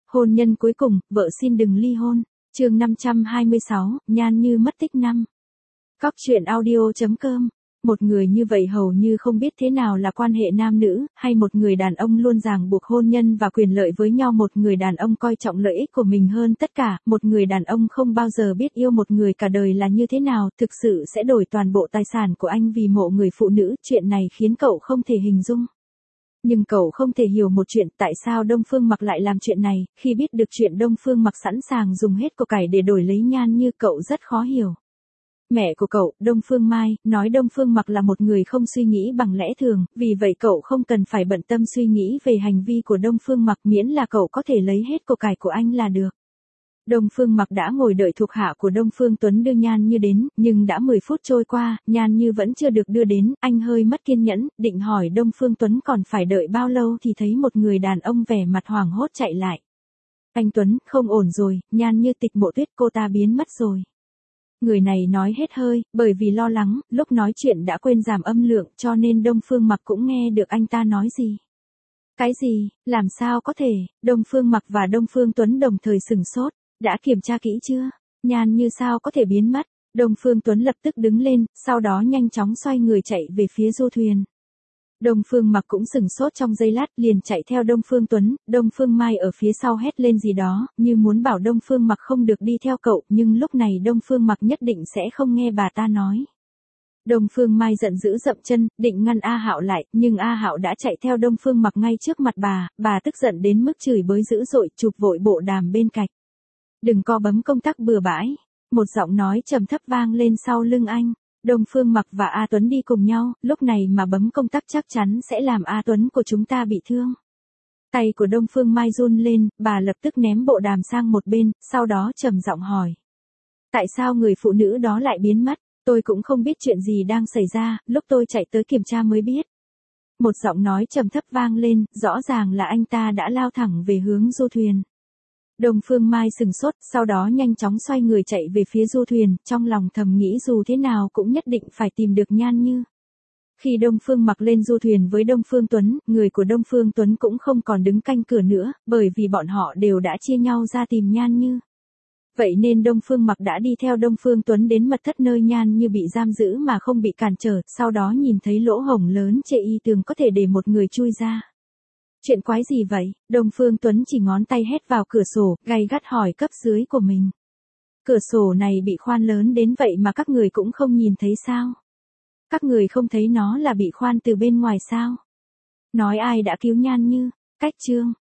Hôn nhân cuối cùng, vợ xin đừng ly hôn. Chương 526, Nhan Như mất tích năm. Cóc truyện audio.com. Một người như vậy hầu như không biết thế nào là quan hệ nam nữ, hay một người đàn ông luôn ràng buộc hôn nhân và quyền lợi với nhau, một người đàn ông coi trọng lợi ích của mình hơn tất cả, một người đàn ông không bao giờ biết yêu một người cả đời là như thế nào, thực sự sẽ đổi toàn bộ tài sản của anh vì mộ người phụ nữ, chuyện này khiến cậu không thể hình dung. Nhưng cậu không thể hiểu một chuyện, tại sao Đông Phương Mặc lại làm chuyện này, khi biết được chuyện Đông Phương Mặc sẵn sàng dùng hết của cải để đổi lấy Nhan Như, cậu rất khó hiểu. Mẹ của cậu, Đông Phương Mai, nói Đông Phương Mặc là một người không suy nghĩ bằng lẽ thường, vì vậy cậu không cần phải bận tâm suy nghĩ về hành vi của Đông Phương Mặc, miễn là cậu có thể lấy hết của cải của anh là được. Đông Phương Mặc đã ngồi đợi thuộc hạ của Đông Phương Tuấn đưa Nhan Như đến, nhưng đã 10 phút trôi qua, Nhan Như vẫn chưa được đưa đến, anh hơi mất kiên nhẫn, định hỏi Đông Phương Tuấn còn phải đợi bao lâu thì thấy một người đàn ông vẻ mặt hoảng hốt chạy lại. Anh Tuấn, không ổn rồi, Nhan Như Tịch Mộ Tuyết, cô ta biến mất rồi. Người này nói hết hơi, bởi vì lo lắng, lúc nói chuyện đã quên giảm âm lượng, cho nên Đông Phương Mặc cũng nghe được anh ta nói gì. Cái gì, làm sao có thể, Đông Phương Mặc và Đông Phương Tuấn đồng thời sửng sốt, đã kiểm tra kỹ chưa, Nhan Như sao có thể biến mất. Đông Phương Tuấn lập tức đứng lên, sau đó nhanh chóng xoay người chạy về phía du thuyền. Đông Phương Mặc cũng sửng sốt trong giây lát, liền chạy theo Đông Phương Tuấn, Đông Phương Mai ở phía sau hét lên gì đó, như muốn bảo Đông Phương Mặc không được đi theo cậu, nhưng lúc này Đông Phương Mặc nhất định sẽ không nghe bà ta nói. Đông Phương Mai giận dữ dậm chân, định ngăn A Hạo lại, nhưng A Hạo đã chạy theo Đông Phương Mặc ngay trước mặt bà tức giận đến mức chửi bới dữ dội, chụp vội bộ đàm bên cạnh. Đừng có bấm công tắc bừa bãi, một giọng nói trầm thấp vang lên sau lưng anh. Đông Phương Mặc và A Tuấn đi cùng nhau, lúc này mà bấm công tắc chắc chắn sẽ làm A Tuấn của chúng ta bị thương. Tay của Đông Phương Mai run lên, bà lập tức ném bộ đàm sang một bên, sau đó trầm giọng hỏi. Tại sao người phụ nữ đó lại biến mất? Tôi cũng không biết chuyện gì đang xảy ra, lúc tôi chạy tới kiểm tra mới biết. Một giọng nói trầm thấp vang lên, rõ ràng là anh ta đã lao thẳng về hướng du thuyền. Đông Phương Mai sừng sốt, sau đó nhanh chóng xoay người chạy về phía du thuyền, trong lòng thầm nghĩ dù thế nào cũng nhất định phải tìm được Nhan Như. Khi Đông Phương Mặc lên du thuyền với Đông Phương Tuấn, người của Đông Phương Tuấn cũng không còn đứng canh cửa nữa, bởi vì bọn họ đều đã chia nhau ra tìm Nhan Như. Vậy nên Đông Phương Mặc đã đi theo Đông Phương Tuấn đến mật thất nơi Nhan Như bị giam giữ mà không bị cản trở, sau đó nhìn thấy lỗ hổng lớn trên y tường có thể để một người chui ra. Chuyện quái gì vậy? Đông Phương Tuấn chỉ ngón tay hét vào cửa sổ, gay gắt hỏi cấp dưới của mình. Cửa sổ này bị khoan lớn đến vậy mà các người cũng không nhìn thấy sao? Các người không thấy nó là bị khoan từ bên ngoài sao? Nói ai đã cứu Nhan Như? Cách chương.